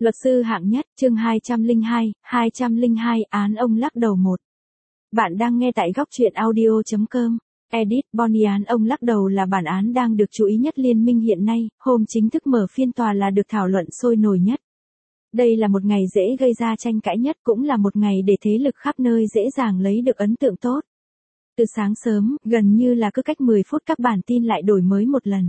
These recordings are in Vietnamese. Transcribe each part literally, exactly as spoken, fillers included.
Luật sư hạng nhất, chương hai trăm lẻ hai, hai trăm lẻ hai, án ông lắc đầu một. Bạn đang nghe tại góc truyện audio chấm com. Edit, Bonnie án ông lắc đầu là bản án đang được chú ý nhất liên minh hiện nay, hôm chính thức mở phiên tòa là được thảo luận sôi nổi nhất. Đây là một ngày dễ gây ra tranh cãi nhất, cũng là một ngày để thế lực khắp nơi dễ dàng lấy được ấn tượng tốt. Từ sáng sớm, gần như là cứ cách mười phút các bản tin lại đổi mới một lần.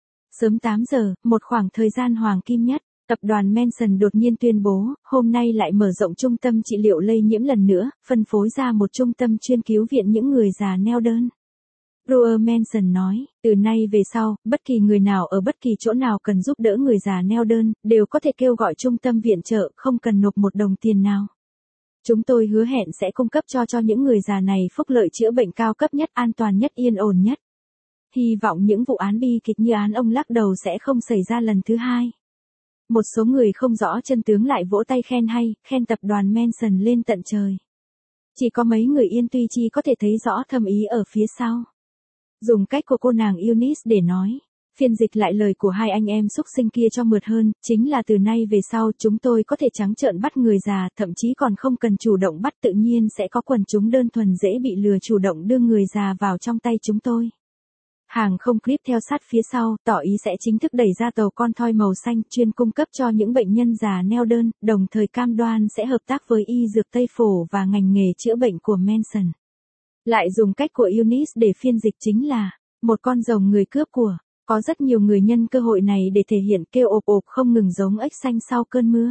Sớm tám giờ, một khoảng thời gian hoàng kim nhất, tập đoàn Manson đột nhiên tuyên bố, hôm nay lại mở rộng trung tâm trị liệu lây nhiễm lần nữa, phân phối ra một trung tâm chuyên cứu viện những người già neo đơn. Roger Manson nói, từ nay về sau, bất kỳ người nào ở bất kỳ chỗ nào cần giúp đỡ người già neo đơn, đều có thể kêu gọi trung tâm viện trợ, không cần nộp một đồng tiền nào. Chúng tôi hứa hẹn sẽ cung cấp cho cho những người già này phúc lợi chữa bệnh cao cấp nhất, an toàn nhất, yên ổn nhất. Hy vọng những vụ án bi kịch như án ông lắc đầu sẽ không xảy ra lần thứ hai. Một số người không rõ chân tướng lại vỗ tay khen hay, khen tập đoàn Manson lên tận trời. Chỉ có mấy người yên tuy chi có thể thấy rõ thâm ý ở phía sau. Dùng cách của cô nàng Eunice để nói, phiên dịch lại lời của hai anh em xúc sinh kia cho mượt hơn, chính là từ nay về sau chúng tôi có thể trắng trợn bắt người già, thậm chí còn không cần chủ động bắt, tự nhiên sẽ có quần chúng đơn thuần dễ bị lừa chủ động đưa người già vào trong tay chúng tôi. Hàng không clip theo sát phía sau, tỏ ý sẽ chính thức đẩy ra tàu con thoi màu xanh chuyên cung cấp cho những bệnh nhân già neo đơn, đồng thời cam đoan sẽ hợp tác với y dược Tây Phổ và ngành nghề chữa bệnh của Manson. Lại dùng cách của Eunice để phiên dịch chính là, một con rồng người cướp của, có rất nhiều người nhân cơ hội này để thể hiện kêu ộp ộp không ngừng giống ếch xanh sau cơn mưa.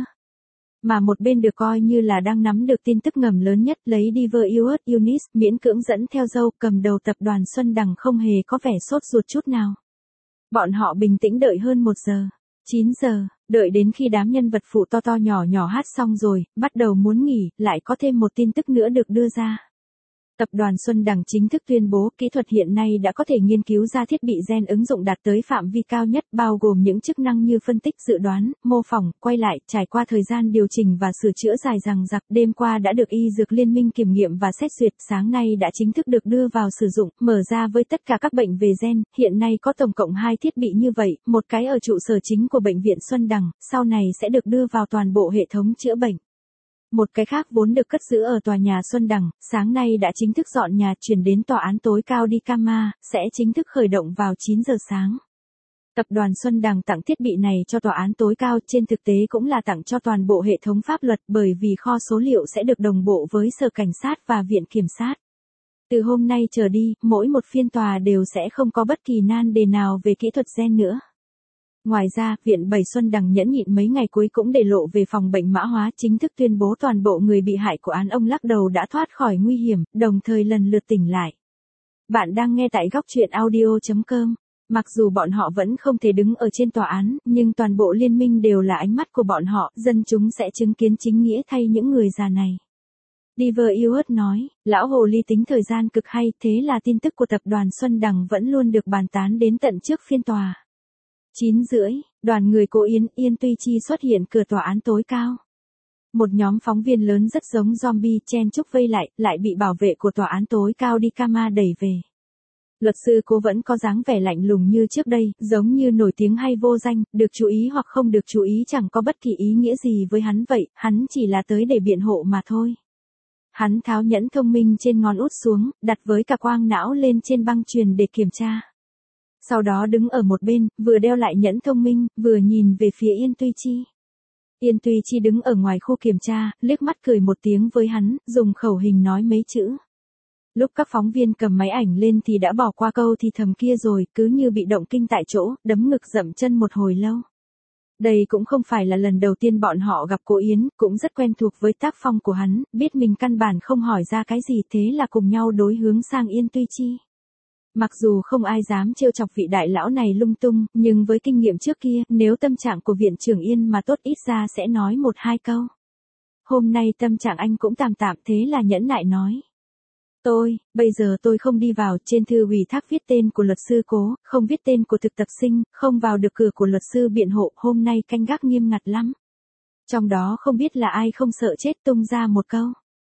Mà một bên được coi như là đang nắm được tin tức ngầm lớn nhất lấy Diver Ius Eunice miễn cưỡng dẫn theo dâu cầm đầu tập đoàn Xuân Đằng không hề có vẻ sốt ruột chút nào. Bọn họ bình tĩnh đợi hơn một giờ, chín giờ, đợi đến khi đám nhân vật phụ to to nhỏ nhỏ hát xong rồi, bắt đầu muốn nghỉ, lại có thêm một tin tức nữa được đưa ra. Tập đoàn Xuân Đằng chính thức tuyên bố kỹ thuật hiện nay đã có thể nghiên cứu ra thiết bị gen ứng dụng đạt tới phạm vi cao nhất, bao gồm những chức năng như phân tích, dự đoán, mô phỏng, quay lại, trải qua thời gian điều chỉnh và sửa chữa dài dằng dặc, đêm qua đã được Y Dược Liên minh kiểm nghiệm và xét duyệt, sáng nay đã chính thức được đưa vào sử dụng, mở ra với tất cả các bệnh về gen, hiện nay có tổng cộng hai thiết bị như vậy, một cái ở trụ sở chính của bệnh viện Xuân Đằng, sau này sẽ được đưa vào toàn bộ hệ thống chữa bệnh. Một cái khác vốn được cất giữ ở tòa nhà Xuân Đằng, sáng nay đã chính thức dọn nhà chuyển đến tòa án tối cao Dikama, sẽ chính thức khởi động vào chín giờ sáng. Tập đoàn Xuân Đằng tặng thiết bị này cho tòa án tối cao, trên thực tế cũng là tặng cho toàn bộ hệ thống pháp luật, bởi vì kho số liệu sẽ được đồng bộ với sở cảnh sát và viện kiểm sát. Từ hôm nay trở đi, mỗi một phiên tòa đều sẽ không có bất kỳ nan đề nào về kỹ thuật gen nữa. Ngoài ra, Viện Bảy Xuân Đằng nhẫn nhịn mấy ngày cuối cũng để lộ về phòng bệnh mã hóa, chính thức tuyên bố toàn bộ người bị hại của án ông lắc đầu đã thoát khỏi nguy hiểm, đồng thời lần lượt tỉnh lại. Bạn đang nghe tại góc truyện audio chấm com. Mặc dù bọn họ vẫn không thể đứng ở trên tòa án, nhưng toàn bộ liên minh đều là ánh mắt của bọn họ, dân chúng sẽ chứng kiến chính nghĩa thay những người già này. Diver Ius nói, lão hồ ly tính thời gian cực hay, thế là tin tức của tập đoàn Xuân Đằng vẫn luôn được bàn tán đến tận trước phiên tòa. chín rưỡi, đoàn người cô Yến Yên Tuy Chi xuất hiện cửa tòa án tối cao. Một nhóm phóng viên lớn rất giống zombie chen chúc vây lại, lại bị bảo vệ của tòa án tối cao Dikama đẩy về. Luật sư cô vẫn có dáng vẻ lạnh lùng như trước đây, giống như nổi tiếng hay vô danh, được chú ý hoặc không được chú ý chẳng có bất kỳ ý nghĩa gì với hắn vậy, hắn chỉ là tới để biện hộ mà thôi. Hắn tháo nhẫn thông minh trên ngón út xuống, đặt với cả quang não lên trên băng chuyền để kiểm tra. Sau đó đứng ở một bên, vừa đeo lại nhẫn thông minh, vừa nhìn về phía Yên Tuy Chi. Yên Tuy Chi đứng ở ngoài khu kiểm tra, liếc mắt cười một tiếng với hắn, dùng khẩu hình nói mấy chữ. Lúc các phóng viên cầm máy ảnh lên thì đã bỏ qua câu thì thầm kia rồi, cứ như bị động kinh tại chỗ, đấm ngực dậm chân một hồi lâu. Đây cũng không phải là lần đầu tiên bọn họ gặp cô Yến, cũng rất quen thuộc với tác phong của hắn, biết mình căn bản không hỏi ra cái gì, thế là cùng nhau đối hướng sang Yên Tuy Chi. Mặc dù không ai dám trêu chọc vị đại lão này lung tung, nhưng với kinh nghiệm trước kia, nếu tâm trạng của viện trưởng Yên mà tốt ít ra sẽ nói một hai câu. Hôm nay tâm trạng anh cũng tạm tạm, thế là nhẫn nại nói. Tôi, bây giờ tôi không đi vào, trên thư ủy thác viết tên của luật sư Cố, không viết tên của thực tập sinh, không vào được cửa của luật sư biện hộ, hôm nay canh gác nghiêm ngặt lắm. Trong đó không biết là ai không sợ chết tung ra một câu.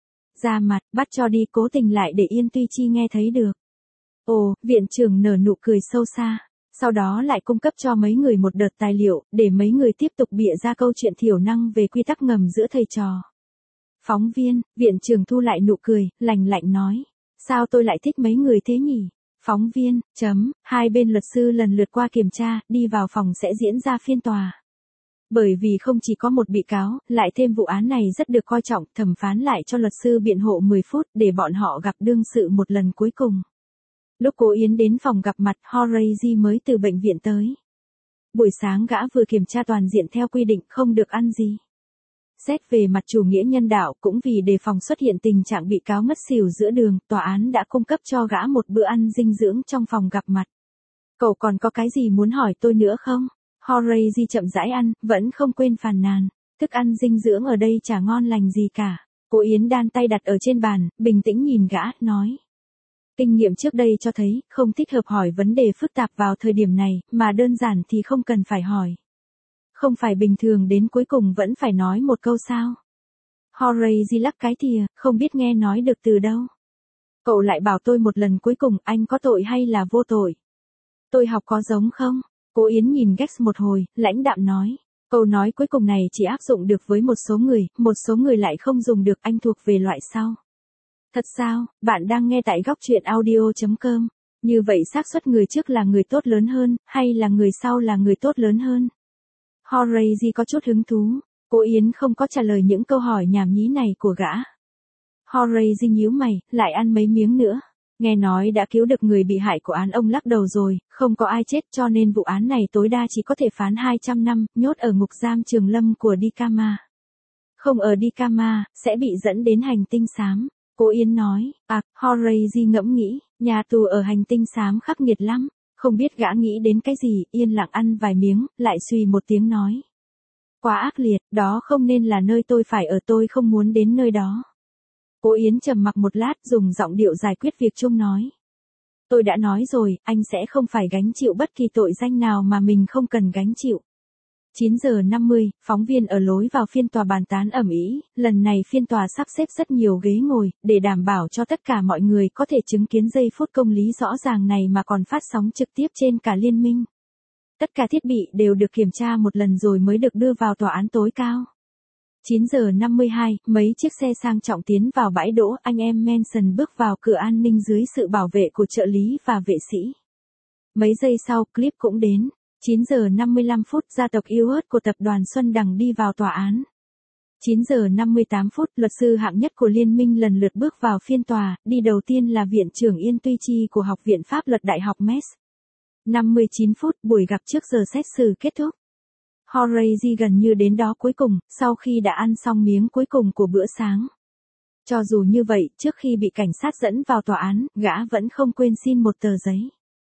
Ra mặt, bắt cho đi, cố tình lại để Yên Tuy Chi nghe thấy được. Ồ, viện trưởng nở nụ cười sâu xa. Sau đó lại cung cấp cho mấy người một đợt tài liệu, để mấy người tiếp tục bịa ra câu chuyện thiểu năng về quy tắc ngầm giữa thầy trò. Phóng viên, viện trưởng thu lại nụ cười, lành lạnh nói. Sao tôi lại thích mấy người thế nhỉ? Phóng viên, chấm, hai bên luật sư lần lượt qua kiểm tra, đi vào phòng sẽ diễn ra phiên tòa. Bởi vì không chỉ có một bị cáo, lại thêm vụ án này rất được coi trọng, thẩm phán lại cho luật sư biện hộ mười phút để bọn họ gặp đương sự một lần cuối cùng. Lúc Cố Yến đến phòng gặp mặt, Horace mới từ bệnh viện tới. Buổi sáng gã vừa kiểm tra toàn diện theo quy định không được ăn gì. Xét về mặt chủ nghĩa nhân đạo cũng vì đề phòng xuất hiện tình trạng bị cáo ngất xỉu giữa đường, tòa án đã cung cấp cho gã một bữa ăn dinh dưỡng trong phòng gặp mặt. Cậu còn có cái gì muốn hỏi tôi nữa không? Horace chậm rãi ăn, vẫn không quên phàn nàn. Thức ăn dinh dưỡng ở đây chả ngon lành gì cả. Cố Yến đan tay đặt ở trên bàn, bình tĩnh nhìn gã, nói. Kinh nghiệm trước đây cho thấy, không thích hợp hỏi vấn đề phức tạp vào thời điểm này, mà đơn giản thì không cần phải hỏi. Không phải bình thường đến cuối cùng vẫn phải nói một câu sao? Horace lắc cái thìa, không biết nghe nói được từ đâu. Cậu lại bảo tôi một lần cuối cùng, anh có tội hay là vô tội? Tôi học có giống không? Cố Yến nhìn Gex một hồi, lãnh đạm nói. Câu nói cuối cùng này chỉ áp dụng được với một số người, một số người lại không dùng được, anh thuộc về loại sau. Thật sao, bạn đang nghe tại góc truyện audio chấm com. Như vậy xác suất người trước là người tốt lớn hơn, hay là người sau là người tốt lớn hơn? Horace có chút hứng thú. Cố Yến không có trả lời những câu hỏi nhảm nhí này của gã. Horace nhíu mày, lại ăn mấy miếng nữa. Nghe nói đã cứu được người bị hại của án ông lắc đầu rồi, không có ai chết cho nên vụ án này tối đa chỉ có thể phán hai trăm năm, nhốt ở ngục giam Trường Lâm của Dikama. Không ở Dikama, sẽ bị dẫn đến hành tinh xám. Cố Yến nói, à, Horace ngẫm nghĩ, nhà tù ở hành tinh xám khắc nghiệt lắm. Không biết gã nghĩ đến cái gì, yên lặng ăn vài miếng, lại suy một tiếng nói. Quá ác liệt, đó không nên là nơi tôi phải ở, tôi không muốn đến nơi đó. Cố Yến trầm mặc một lát, dùng giọng điệu giải quyết việc chung nói. Tôi đã nói rồi, anh sẽ không phải gánh chịu bất kỳ tội danh nào mà mình không cần gánh chịu. chín giờ năm mươi, phóng viên ở lối vào phiên tòa bàn tán ầm ĩ, lần này phiên tòa sắp xếp rất nhiều ghế ngồi, để đảm bảo cho tất cả mọi người có thể chứng kiến giây phút công lý rõ ràng này mà còn phát sóng trực tiếp trên cả liên minh. Tất cả thiết bị đều được kiểm tra một lần rồi mới được đưa vào tòa án tối cao. chín giờ năm mươi hai, mấy chiếc xe sang trọng tiến vào bãi đỗ, anh em Manson bước vào cửa an ninh dưới sự bảo vệ của trợ lý và vệ sĩ. Mấy giây sau, clip cũng đến. chín giờ năm mươi lăm phút, gia tộc yếu ớt của tập đoàn Xuân Đằng đi vào tòa án. chín giờ năm mươi tám phút, luật sư hạng nhất của liên minh lần lượt bước vào phiên tòa, đi đầu tiên là viện trưởng Yên Tuy Chi của Học viện Pháp luật Đại học Metz. năm mươi chín phút, buổi gặp trước giờ xét xử kết thúc. Horace gần như đến đó cuối cùng, sau khi đã ăn xong miếng cuối cùng của bữa sáng. Cho dù như vậy, trước khi bị cảnh sát dẫn vào tòa án, gã vẫn không quên xin một tờ giấy.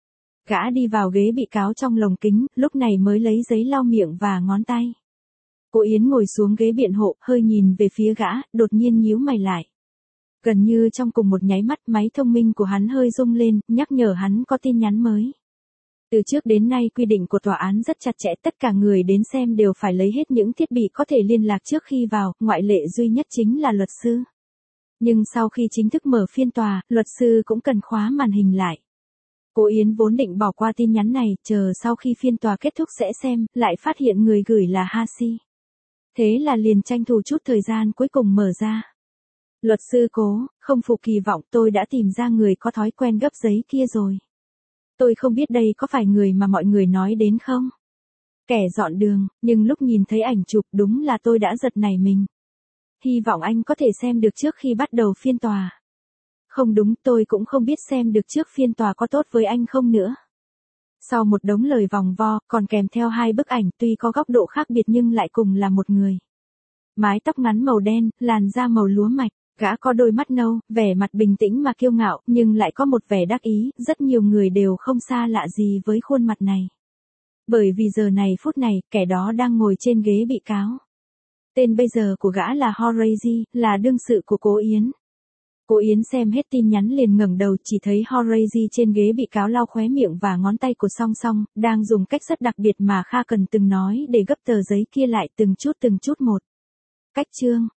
Gã đi vào ghế bị cáo trong lồng kính, lúc này mới lấy giấy lau miệng và ngón tay. Cố Yến ngồi xuống ghế biện hộ, hơi nhìn về phía gã, đột nhiên nhíu mày lại. Gần như trong cùng một nháy mắt, máy thông minh của hắn hơi rung lên, nhắc nhở hắn có tin nhắn mới. Từ trước đến nay quy định của tòa án rất chặt chẽ, tất cả người đến xem đều phải lấy hết những thiết bị có thể liên lạc trước khi vào, ngoại lệ duy nhất chính là luật sư. Nhưng sau khi chính thức mở phiên tòa, luật sư cũng cần khóa màn hình lại. Cố Yến vốn định bỏ qua tin nhắn này, chờ sau khi phiên tòa kết thúc sẽ xem, lại phát hiện người gửi là Hashi. Thế là liền tranh thủ chút thời gian cuối cùng mở ra. Luật sư Cố, không phụ kỳ vọng, tôi đã tìm ra người có thói quen gấp giấy kia rồi. Tôi không biết đây có phải người mà mọi người nói đến không? Kẻ dọn đường, nhưng lúc nhìn thấy ảnh chụp đúng là tôi đã giật nảy mình. Hy vọng anh có thể xem được trước khi bắt đầu phiên tòa. Không đúng, tôi cũng không biết xem được trước phiên tòa có tốt với anh không nữa. Sau một đống lời vòng vo, còn kèm theo hai bức ảnh tuy có góc độ khác biệt nhưng lại cùng là một người. Mái tóc ngắn màu đen, làn da màu lúa mạch, gã có đôi mắt nâu, vẻ mặt bình tĩnh mà kiêu ngạo, nhưng lại có một vẻ đắc ý, rất nhiều người đều không xa lạ gì với khuôn mặt này. Bởi vì giờ này phút này, kẻ đó đang ngồi trên ghế bị cáo. Tên bây giờ của gã là Horace, là đương sự của Cố Yến. Cố Yến xem hết tin nhắn liền ngẩng đầu, chỉ thấy Horace trên ghế bị cáo lau khóe miệng và ngón tay của Song Song, đang dùng cách rất đặc biệt mà Kha Cần từng nói để gấp tờ giấy kia lại từng chút từng chút một. Cách chương